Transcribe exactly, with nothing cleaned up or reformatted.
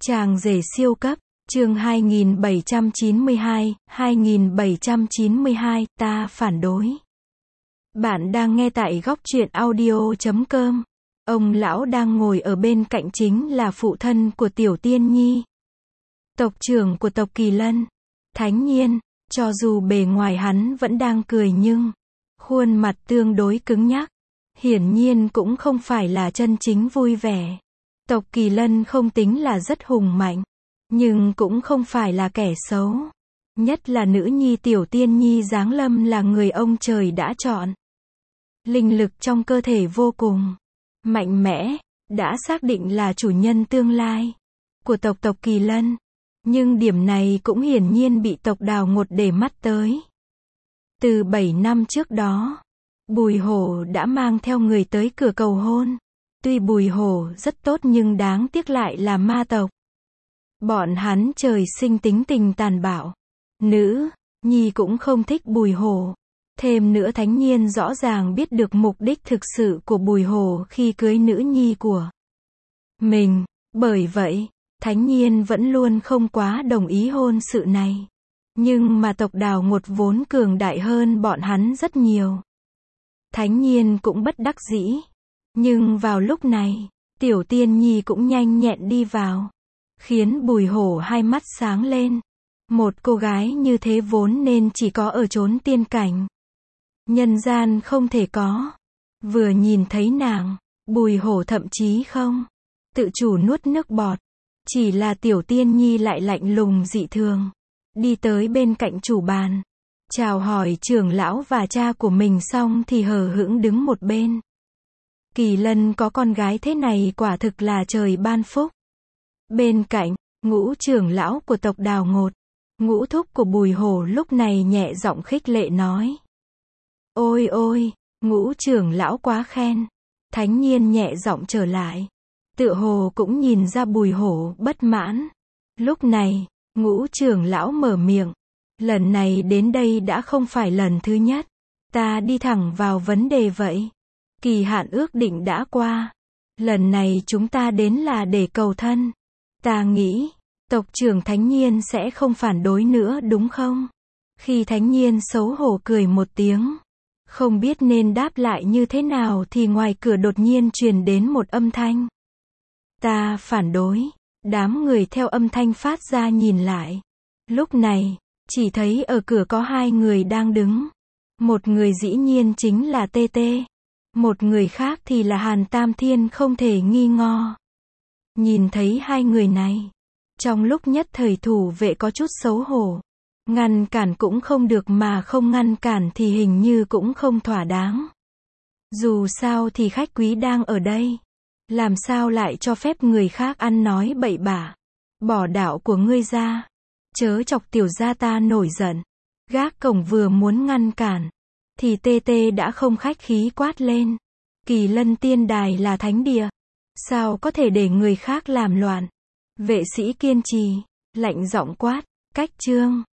Chàng rể siêu cấp, chương hai nghìn bảy trăm chín mươi hai, hai nghìn bảy trăm chín mươi hai, ta phản đối. Bạn đang nghe tại góc truyện audio chấm com. Ông lão đang ngồi ở bên cạnh chính là phụ thân của Tiểu Tiên Nhi. Tộc trưởng của tộc Kỳ Lân, Thánh Nhiên. Cho dù bề ngoài hắn vẫn đang cười nhưng khuôn mặt tương đối cứng nhắc. Hiển nhiên cũng không phải là chân chính vui vẻ. Tộc Kỳ Lân không tính là rất hùng mạnh, nhưng cũng không phải là kẻ xấu. Nhất là nữ nhi Tiểu Tiên Nhi giáng lâm là người ông trời đã chọn. Linh lực trong cơ thể vô cùng mạnh mẽ, đã xác định là chủ nhân tương lai của tộc tộc Kỳ Lân. Nhưng điểm này cũng hiển nhiên bị tộc Đào Ngột để mắt tới. Từ bảy năm trước đó, Bùi Hổ đã mang theo người tới cửa cầu hôn. Tuy Bùi Hổ rất tốt nhưng đáng tiếc lại là ma tộc. Bọn hắn trời sinh tính tình tàn bạo. Nữ nhi cũng không thích Bùi Hổ. Thêm nữa Thánh Nhiên rõ ràng biết được mục đích thực sự của Bùi Hổ khi cưới nữ nhi của mình. Bởi vậy, Thánh Nhiên vẫn luôn không quá đồng ý hôn sự này. Nhưng mà tộc Đào Ngột vốn cường đại hơn bọn hắn rất nhiều. Thánh Nhiên cũng bất đắc dĩ. Nhưng vào lúc này, Tiểu Tiên Nhi cũng nhanh nhẹn đi vào, khiến Bùi Hổ hai mắt sáng lên. Một cô gái như thế vốn nên chỉ có ở chốn tiên cảnh. Nhân gian không thể có. Vừa nhìn thấy nàng, Bùi Hổ thậm chí không tự chủ nuốt nước bọt. Chỉ là Tiểu Tiên Nhi lại lạnh lùng dị thường. Đi tới bên cạnh chủ bàn, chào hỏi trưởng lão và cha của mình xong thì hờ hững đứng một bên. Kỳ Lân có con gái thế này quả thực là trời ban phúc. Bên cạnh, Ngũ trưởng lão của tộc Đào Ngột, Ngũ thúc của Bùi Hổ lúc này nhẹ giọng khích lệ nói. Ôi ôi, Ngũ trưởng lão quá khen. Thánh Nhiên nhẹ giọng trở lại. Tựa hồ cũng nhìn ra Bùi Hổ bất mãn. Lúc này, Ngũ trưởng lão mở miệng. Lần này đến đây đã không phải lần thứ nhất. Ta đi thẳng vào vấn đề vậy. Kỳ hạn ước định đã qua. Lần này chúng ta đến là để cầu thân. Ta nghĩ, tộc trưởng Thánh Nhiên sẽ không phản đối nữa đúng không? Khi Thánh Nhiên xấu hổ cười một tiếng, không biết nên đáp lại như thế nào thì ngoài cửa đột nhiên truyền đến một âm thanh. Ta phản đối. Đám người theo âm thanh phát ra nhìn lại. Lúc này, chỉ thấy ở cửa có hai người đang đứng. Một người dĩ nhiên chính là Tê Tê. Một người khác thì là Hàn Tam Thiên không thể nghi ngờ. Nhìn thấy hai người này, trong lúc nhất thời thủ vệ có chút xấu hổ. Ngăn cản cũng không được mà không ngăn cản thì hình như cũng không thỏa đáng. Dù sao thì khách quý đang ở đây. Làm sao lại cho phép người khác ăn nói bậy bạ. Bỏ đạo của ngươi ra. Chớ chọc tiểu gia ta nổi giận. Gác cổng vừa muốn ngăn cản, thì Tê Tê đã không khách khí quát lên. Kỳ Lân tiên đài là thánh địa. Sao có thể để người khác làm loạn. Vệ sĩ kiên trì, lạnh giọng quát, cách trương.